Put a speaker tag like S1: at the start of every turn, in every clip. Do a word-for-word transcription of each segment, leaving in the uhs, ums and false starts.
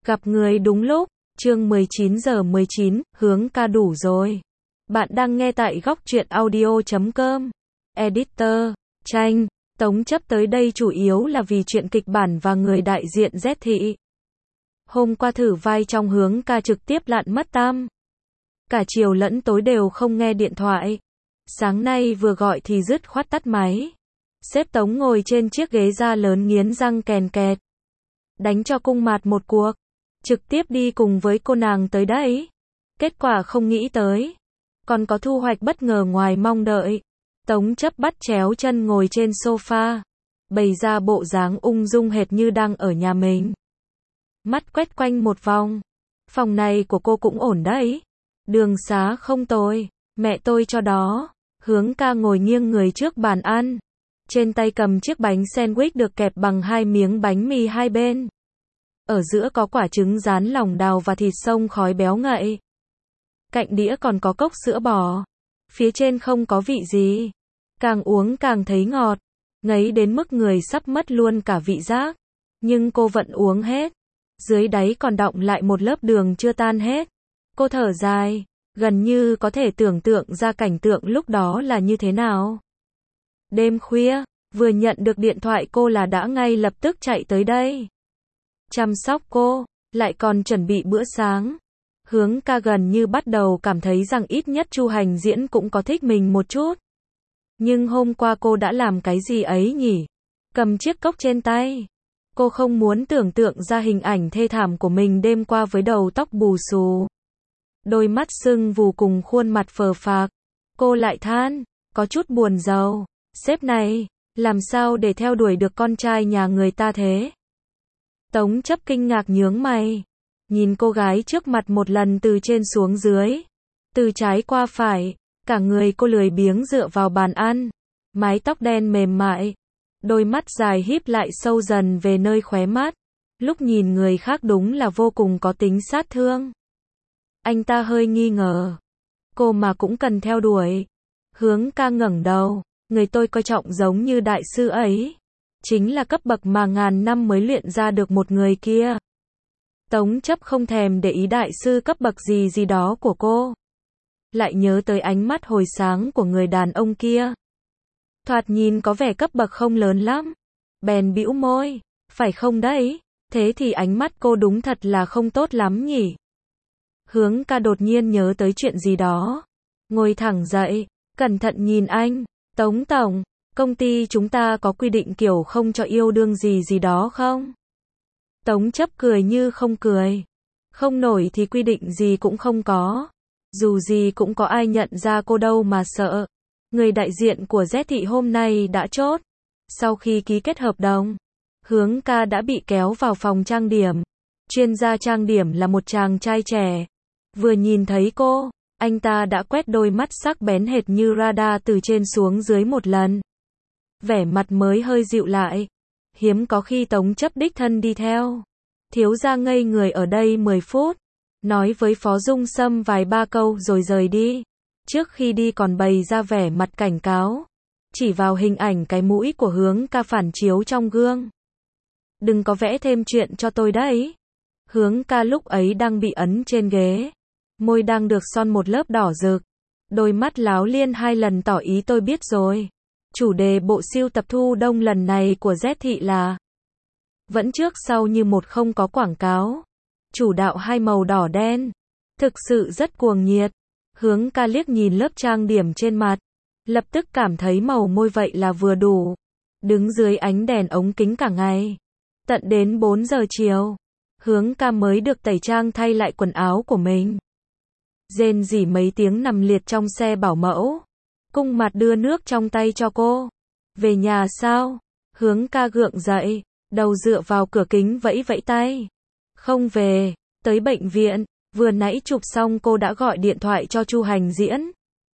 S1: Gặp người đúng lúc, chương mười chín giờ mười chín, Hướng ca đủ rồi. Bạn đang nghe tại góc truyện audio chấm com. Editor, Tranh, Tống Chấp tới đây chủ yếu là vì chuyện kịch bản và người đại diện Z Thị. Hôm qua thử vai trong Hướng ca trực tiếp lặn mất tăm. Cả chiều lẫn tối đều không nghe điện thoại. Sáng nay vừa gọi thì dứt khoát tắt máy. Sếp Tống ngồi trên chiếc ghế da lớn nghiến răng kèn kẹt. Đánh cho cung mạt một cuộc. Trực tiếp đi cùng với cô nàng tới đấy. Kết quả không nghĩ tới. Còn có thu hoạch bất ngờ ngoài mong đợi. Tống Chấp bắt chéo chân ngồi trên sofa. Bày ra bộ dáng ung dung hệt như đang ở nhà mình. Mắt quét quanh một vòng. Phòng này của cô cũng ổn đấy. Đường xá không tồi. Mẹ tôi cho đó. Hướng ca ngồi nghiêng người trước bàn ăn. Trên tay cầm chiếc bánh sandwich được kẹp bằng hai miếng bánh mì hai bên. Ở giữa có quả trứng rán lòng đào và thịt xông khói béo ngậy. Cạnh đĩa còn có cốc sữa bò. Phía trên không có vị gì. Càng uống càng thấy ngọt. Ngấy đến mức người sắp mất luôn cả vị giác. Nhưng cô vẫn uống hết. Dưới đáy còn đọng lại một lớp đường chưa tan hết. Cô thở dài. Gần như có thể tưởng tượng ra cảnh tượng lúc đó là như thế nào. Đêm khuya, vừa nhận được điện thoại cô là đã ngay lập tức chạy tới đây. Chăm sóc cô, lại còn chuẩn bị bữa sáng. Hướng ca gần như bắt đầu cảm thấy rằng ít nhất Chu Hành Diễn cũng có thích mình một chút. Nhưng hôm qua cô đã làm cái gì ấy nhỉ? Cầm chiếc cốc trên tay. Cô không muốn tưởng tượng ra hình ảnh thê thảm của mình đêm qua với đầu tóc bù xù. Đôi mắt sưng vù cùng khuôn mặt phờ phạc. Cô lại than, có chút buồn rầu. Sếp này, làm sao để theo đuổi được con trai nhà người ta thế? Tống Chấp kinh ngạc nhướng mày. Nhìn cô gái trước mặt một lần từ trên xuống dưới. Từ trái qua phải. Cả người cô lười biếng dựa vào bàn ăn. Mái tóc đen mềm mại. Đôi mắt dài híp lại sâu dần về nơi khóe mắt. Lúc nhìn người khác đúng là vô cùng có tính sát thương. Anh ta hơi nghi ngờ. Cô mà cũng cần theo đuổi. Hướng ca ngẩng đầu. Người tôi coi trọng giống như đại sư ấy. Chính là cấp bậc mà ngàn năm mới luyện ra được một người kia. Tống Chấp không thèm để ý đại sư cấp bậc gì gì đó của cô. Lại nhớ tới ánh mắt hồi sáng của người đàn ông kia. Thoạt nhìn có vẻ cấp bậc không lớn lắm. Bèn bĩu môi. Phải không đấy? Thế thì ánh mắt cô đúng thật là không tốt lắm nhỉ? Hướng ca đột nhiên nhớ tới chuyện gì đó. Ngồi thẳng dậy. Cẩn thận nhìn anh. Tống Tổng, công ty chúng ta có quy định kiểu không cho yêu đương gì gì đó không? Tống Chấp cười như không cười. Không nổi thì quy định gì cũng không có. Dù gì cũng có ai nhận ra cô đâu mà sợ. Người đại diện của Z Thị hôm nay đã chốt. Sau khi ký kết hợp đồng, Hướng ca đã bị kéo vào phòng trang điểm. Chuyên gia trang điểm là một chàng trai trẻ. Vừa nhìn thấy cô, anh ta đã quét đôi mắt sắc bén hệt như radar từ trên xuống dưới một lần. Vẻ mặt mới hơi dịu lại. Hiếm có khi Tống Chấp đích thân đi theo. Thiếu gia ngây người ở đây mười phút. Nói với Phó Dung Sâm vài ba câu rồi rời đi. Trước khi đi còn bày ra vẻ mặt cảnh cáo. Chỉ vào hình ảnh cái mũi của Hướng ca phản chiếu trong gương. Đừng có vẽ thêm chuyện cho tôi đấy. Hướng ca lúc ấy đang bị ấn trên ghế. Môi đang được son một lớp đỏ rực. Đôi mắt láo liên hai lần tỏ ý tôi biết rồi. Chủ đề bộ sưu tập thu đông lần này của Z Thị là vẫn trước sau như một, không có quảng cáo. Chủ đạo hai màu đỏ đen. Thực sự rất cuồng nhiệt. Hướng ca liếc nhìn lớp trang điểm trên mặt. Lập tức cảm thấy màu môi vậy là vừa đủ. Đứng dưới ánh đèn ống kính cả ngày. Tận đến bốn giờ chiều. Hướng ca mới được tẩy trang thay lại quần áo của mình. Rên rỉ mấy tiếng nằm liệt trong xe bảo mẫu. Cung mặt đưa nước trong tay cho cô. Về nhà sao? Hướng ca gượng dậy. Đầu dựa vào cửa kính vẫy vẫy tay. Không về. Tới bệnh viện. Vừa nãy chụp xong cô đã gọi điện thoại cho Chu Hành Diễn.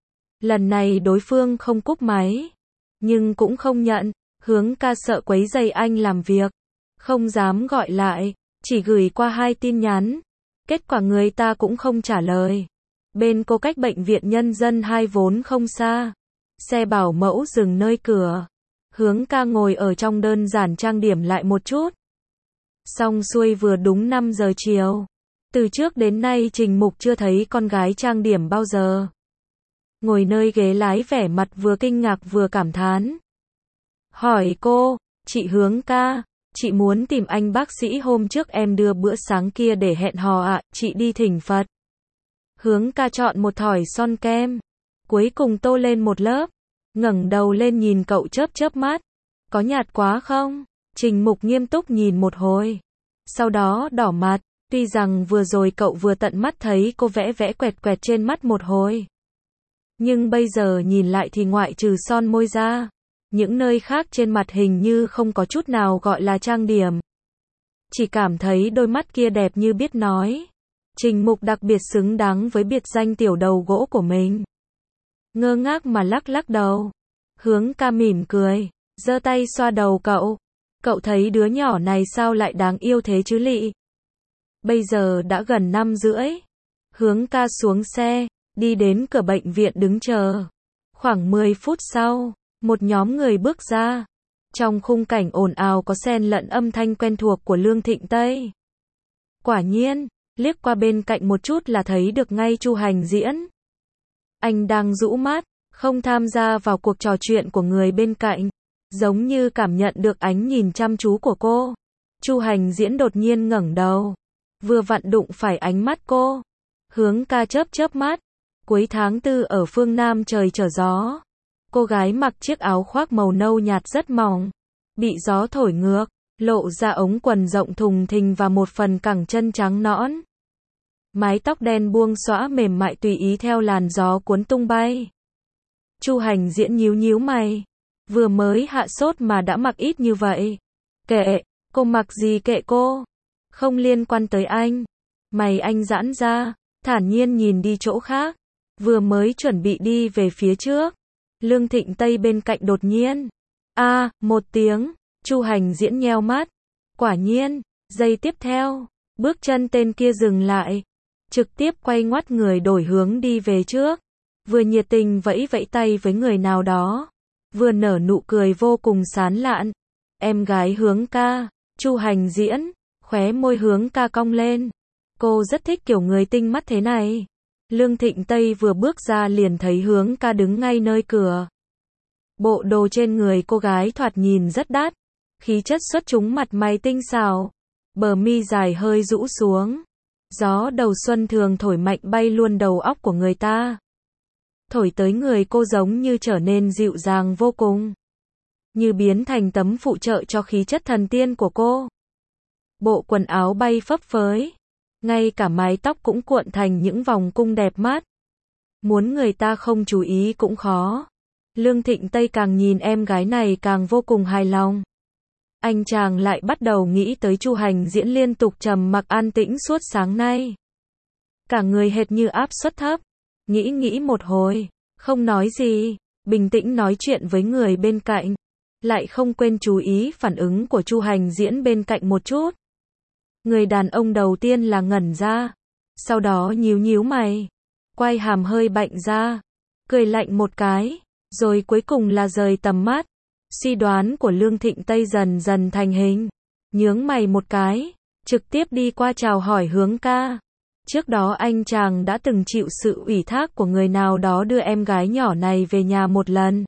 S1: Lần này đối phương không cúp máy. Nhưng cũng không nhận. Hướng ca sợ quấy rầy anh làm việc. Không dám gọi lại. Chỉ gửi qua hai tin nhắn. Kết quả người ta cũng không trả lời. Bên cô cách bệnh viện Nhân dân hai vốn không xa. Xe bảo mẫu dừng nơi cửa. Hướng ca ngồi ở trong đơn giản trang điểm lại một chút. Xong xuôi vừa đúng năm giờ chiều. Từ trước đến nay Trình Mục chưa thấy con gái trang điểm bao giờ. Ngồi nơi ghế lái vẻ mặt vừa kinh ngạc vừa cảm thán. Hỏi cô, chị Hướng ca, chị muốn tìm anh bác sĩ hôm trước em đưa bữa sáng kia để hẹn hò ạ, chị đi thỉnh Phật. Hướng ca chọn một thỏi son kem, cuối cùng tô lên một lớp, ngẩng đầu lên nhìn cậu chớp chớp mắt. Có nhạt quá không? Trình Mục nghiêm túc nhìn một hồi, sau đó đỏ mặt, tuy rằng vừa rồi cậu vừa tận mắt thấy cô vẽ vẽ quẹt quẹt trên mắt một hồi. Nhưng bây giờ nhìn lại thì ngoại trừ son môi ra, những nơi khác trên mặt hình như không có chút nào gọi là trang điểm. Chỉ cảm thấy đôi mắt kia đẹp như biết nói. Trình Mục đặc biệt xứng đáng với biệt danh tiểu đầu gỗ của mình. Ngơ ngác mà lắc lắc đầu. Hướng ca mỉm cười, giơ tay xoa đầu cậu. Cậu thấy đứa nhỏ này sao lại đáng yêu thế chứ lị? Bây giờ đã gần năm rưỡi. Hướng ca xuống xe, đi đến cửa bệnh viện đứng chờ. Khoảng mười phút sau, một nhóm người bước ra. Trong khung cảnh ồn ào có xen lẫn âm thanh quen thuộc của Lương Thịnh Tây. Quả nhiên, liếc qua bên cạnh một chút là thấy được ngay Chu Hành Diễn. Anh đang rũ mắt, không tham gia vào cuộc trò chuyện của người bên cạnh, giống như cảm nhận được ánh nhìn chăm chú của cô. Chu Hành Diễn đột nhiên ngẩng đầu, vừa vặn đụng phải ánh mắt cô. Hướng ca chớp chớp mắt. Cuối tháng tư ở phương Nam trời trở gió. Cô gái mặc chiếc áo khoác màu nâu nhạt rất mỏng, bị gió thổi ngược, lộ ra ống quần rộng thùng thình và một phần cẳng chân trắng nõn. Mái tóc đen buông xõa mềm mại tùy ý theo làn gió cuốn tung bay. Chu Hành Diễn nhíu nhíu mày, vừa mới hạ sốt mà đã mặc ít như vậy. Kệ, cô mặc gì kệ cô, không liên quan tới anh. Mày anh giãn ra, thản nhiên nhìn đi chỗ khác, vừa mới chuẩn bị đi về phía trước. Lương Thịnh Tây bên cạnh đột nhiên. A, à, một tiếng, Chu Hành Diễn nheo mắt. Quả nhiên, giây tiếp theo, bước chân tên kia dừng lại, trực tiếp quay ngoắt người đổi hướng đi về trước, vừa nhiệt tình vẫy vẫy tay với người nào đó, vừa nở nụ cười vô cùng sán lạn. Em gái Hướng ca, Chu Hành Diễn, khóe môi Hướng ca cong lên. Cô rất thích kiểu người tinh mắt thế này. Lương Thịnh Tây vừa bước ra liền thấy Hướng ca đứng ngay nơi cửa. Bộ đồ trên người cô gái thoạt nhìn rất đắt, khí chất xuất chúng, mặt mày tinh xảo, bờ mi dài hơi rũ xuống. Gió đầu xuân thường thổi mạnh bay luôn đầu óc của người ta. Thổi tới người cô giống như trở nên dịu dàng vô cùng, như biến thành tấm phụ trợ cho khí chất thần tiên của cô. Bộ quần áo bay phấp phới, ngay cả mái tóc cũng cuộn thành những vòng cung đẹp mắt. Muốn người ta không chú ý cũng khó. Lương Thịnh Tây càng nhìn em gái này càng vô cùng hài lòng. Anh chàng lại bắt đầu nghĩ tới Chu Hành Diễn liên tục trầm mặc an tĩnh suốt sáng nay. Cả người hệt như áp suất thấp. Nghĩ nghĩ một hồi, không nói gì, bình tĩnh nói chuyện với người bên cạnh. Lại không quên chú ý phản ứng của Chu Hành Diễn bên cạnh một chút. Người đàn ông đầu tiên là ngẩn ra, sau đó nhíu nhíu mày, quay hàm hơi bạnh ra, cười lạnh một cái, rồi cuối cùng là rời tầm mắt. Suy đoán của Lương Thịnh Tây dần dần thành hình, nhướng mày một cái, trực tiếp đi qua chào hỏi Hướng ca. Trước đó anh chàng đã từng chịu sự ủy thác của người nào đó đưa em gái nhỏ này về nhà một lần.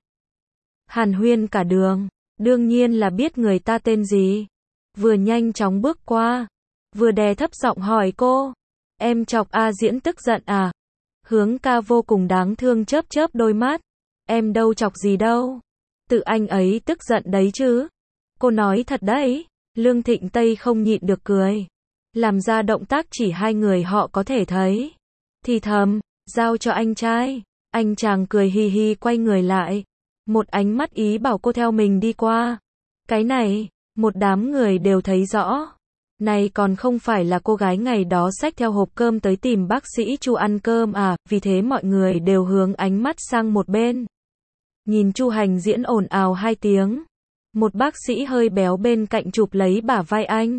S1: Hàn huyên cả đường, đương nhiên là biết người ta tên gì. Vừa nhanh chóng bước qua, vừa đè thấp giọng hỏi cô, em chọc A Diễn tức giận à? Hướng ca vô cùng đáng thương chớp chớp đôi mắt, em đâu chọc gì đâu, tự anh ấy tức giận đấy chứ. Cô nói thật đấy. Lương Thịnh Tây không nhịn được cười, làm ra động tác chỉ hai người họ có thể thấy, thì thầm, giao cho anh trai. Anh chàng cười hì hì quay người lại, một ánh mắt ý bảo cô theo mình đi qua. Cái này, một đám người đều thấy rõ. Này còn không phải là cô gái ngày đó xách theo hộp cơm tới tìm bác sĩ Chu ăn cơm à, vì thế mọi người đều hướng ánh mắt sang một bên. Nhìn Chu Hành Diễn ồn ào hai tiếng. Một bác sĩ hơi béo bên cạnh chụp lấy bả vai anh.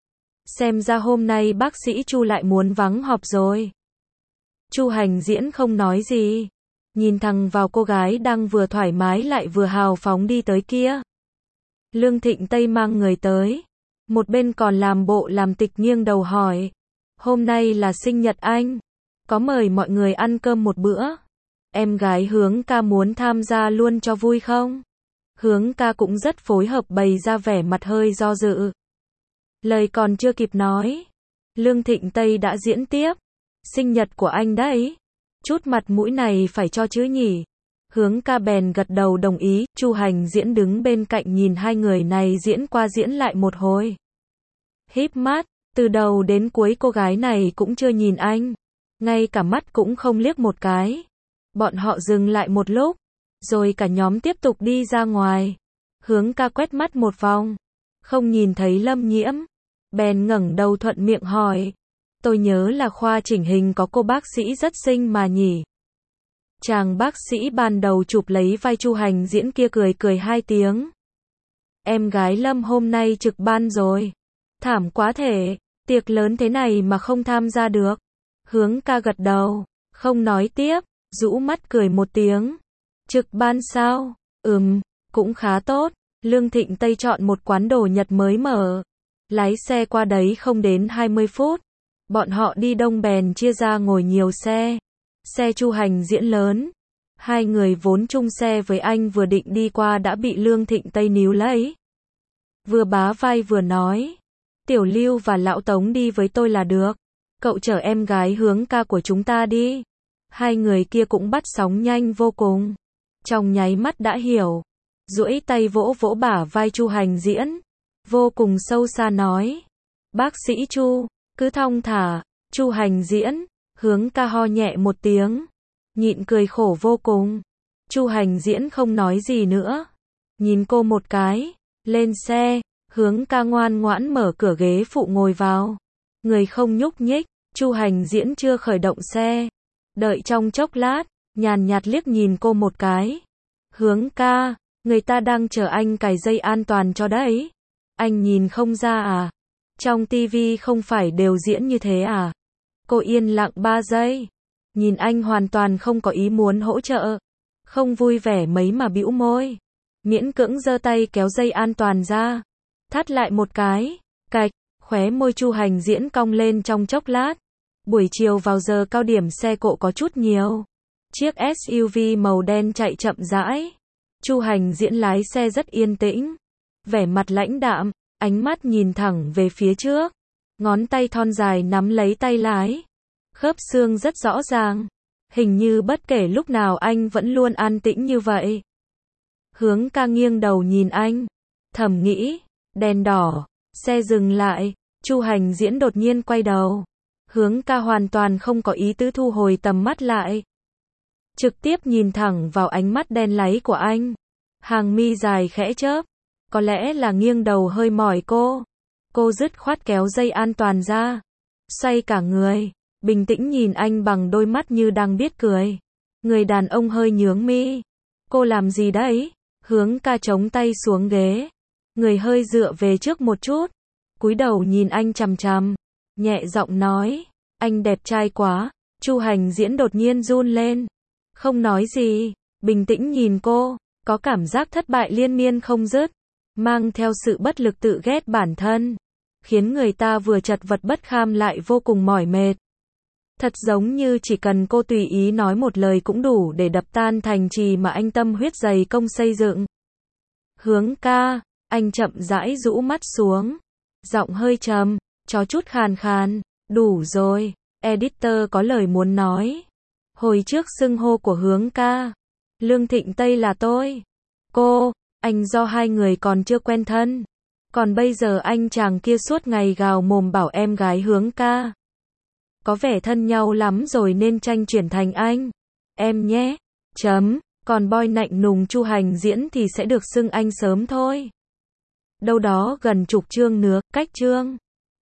S1: Xem ra hôm nay bác sĩ Chu lại muốn vắng họp rồi. Chu Hành Diễn không nói gì, nhìn thẳng vào cô gái đang vừa thoải mái lại vừa hào phóng đi tới kia. Lương Thịnh Tây mang người tới, Một bên còn làm bộ làm tịch nghiêng đầu hỏi. Hôm nay là sinh nhật anh. Có mời mọi người ăn cơm một bữa. Em gái Hướng ca muốn tham gia luôn cho vui không? Hướng ca cũng rất phối hợp bày ra vẻ mặt hơi do dự. Lời còn chưa kịp nói. Lương Thịnh Tây đã diễn tiếp. Sinh nhật của anh đấy. Chút mặt mũi này phải cho chứ nhỉ. Hướng ca bèn gật đầu đồng ý. Chu Hành Diễn đứng bên cạnh nhìn hai người này diễn qua diễn lại một hồi. Híp mắt, từ đầu đến cuối cô gái này cũng chưa nhìn anh. Ngay cả mắt cũng không liếc một cái. Bọn họ dừng lại một lúc. Rồi cả nhóm tiếp tục đi ra ngoài. Hướng ca quét mắt một vòng. Không nhìn thấy Lâm Nhiễm. Bèn ngẩng đầu thuận miệng hỏi. Tôi nhớ là khoa chỉnh hình có cô bác sĩ rất xinh mà nhỉ. Chàng bác sĩ ban đầu chụp lấy vai Chu Hành Diễn kia cười cười hai tiếng. Em gái Lâm hôm nay trực ban rồi. Thảm quá thể, tiệc lớn thế này mà không tham gia được. Hướng ca gật đầu, không nói tiếp, rũ mắt cười một tiếng. Trực ban sao? Ừm, cũng khá tốt. Lương Thịnh Tây chọn một quán đồ Nhật mới mở. Lái xe qua đấy không đến hai mươi phút. Bọn họ đi đông bèn chia ra ngồi nhiều xe. Xe Chu Hành Diễn lớn. Hai người vốn chung xe với anh vừa định đi qua đã bị Lương Thịnh Tây níu lấy. Vừa bá vai vừa nói. Tiểu Lưu và Lão Tống đi với tôi là được. Cậu chở em gái Hướng ca của chúng ta đi. Hai người kia cũng bắt sóng nhanh vô cùng. Trong nháy mắt đã hiểu. Duỗi tay vỗ vỗ bả vai Chu Hành Diễn. Vô cùng sâu xa nói. Bác sĩ Chu, cứ thong thả. Chu Hành Diễn. Hướng ca ho nhẹ một tiếng. Nhịn cười khổ vô cùng. Chu Hành Diễn không nói gì nữa. Nhìn cô một cái. Lên xe. Hướng ca ngoan ngoãn mở cửa ghế phụ ngồi vào. Người không nhúc nhích. Chu Hành Diễn chưa khởi động xe. Đợi trong chốc lát. Nhàn nhạt liếc nhìn cô một cái. Hướng ca. Người ta đang chờ anh cài dây an toàn cho đấy. Anh nhìn không ra à? Trong tivi không phải đều diễn như thế à? Cô yên lặng ba giây. Nhìn anh hoàn toàn không có ý muốn hỗ trợ. Không vui vẻ mấy mà bĩu môi. Miễn cưỡng giơ tay kéo dây an toàn ra. Thắt lại một cái. Cạch. Khóe môi Chu Hành Diễn cong lên trong chốc lát. Buổi chiều vào giờ cao điểm xe cộ có chút nhiều. Chiếc ét u vê màu đen chạy chậm rãi. Chu Hành Diễn lái xe rất yên tĩnh. Vẻ mặt lãnh đạm. Ánh mắt nhìn thẳng về phía trước. Ngón tay thon dài nắm lấy tay lái. Khớp xương rất rõ ràng. Hình như bất kể lúc nào anh vẫn luôn an tĩnh như vậy. Hướng ca nghiêng đầu nhìn anh. Thầm nghĩ. Đèn đỏ. Xe dừng lại. Chu Hành Diễn đột nhiên quay đầu. Hướng ca hoàn toàn không có ý tứ thu hồi tầm mắt lại. Trực tiếp nhìn thẳng vào ánh mắt đen láy của anh. Hàng mi dài khẽ chớp. Có lẽ là nghiêng đầu hơi mỏi cô. Cô dứt khoát kéo dây an toàn ra. Xoay cả người. Bình tĩnh nhìn anh bằng đôi mắt như đang biết cười. Người đàn ông hơi nhướng mi. Cô làm gì đấy? Hướng ca chống tay xuống ghế. Người hơi dựa về trước một chút. Cúi đầu nhìn anh chằm chằm. Nhẹ giọng nói. Anh đẹp trai quá. Chu Hành Diễn đột nhiên run lên. Không nói gì. Bình tĩnh nhìn cô. Có cảm giác thất bại liên miên không dứt. Mang theo sự bất lực tự ghét bản thân. Khiến người ta vừa chật vật bất kham lại vô cùng mỏi mệt. Thật giống như chỉ cần cô tùy ý nói một lời cũng đủ để đập tan thành trì mà anh tâm huyết dày công xây dựng. Hướng ca. Anh chậm rãi rũ mắt xuống. Giọng hơi trầm. Có chút khàn khàn. Đủ rồi. Editor có lời muốn nói. Hồi trước xưng hô của Hướng ca. Lương Thịnh Tây là tôi. Cô. Anh do hai người còn chưa quen thân. Còn bây giờ anh chàng kia suốt ngày gào mồm bảo em gái Hướng ca. Có vẻ thân nhau lắm rồi nên tranh chuyển thành anh. Em nhé. Chấm. Còn boy nạnh nùng Chu Hành Diễn thì sẽ được xưng anh sớm thôi. Đâu đó gần chục chương nữa, cách chương.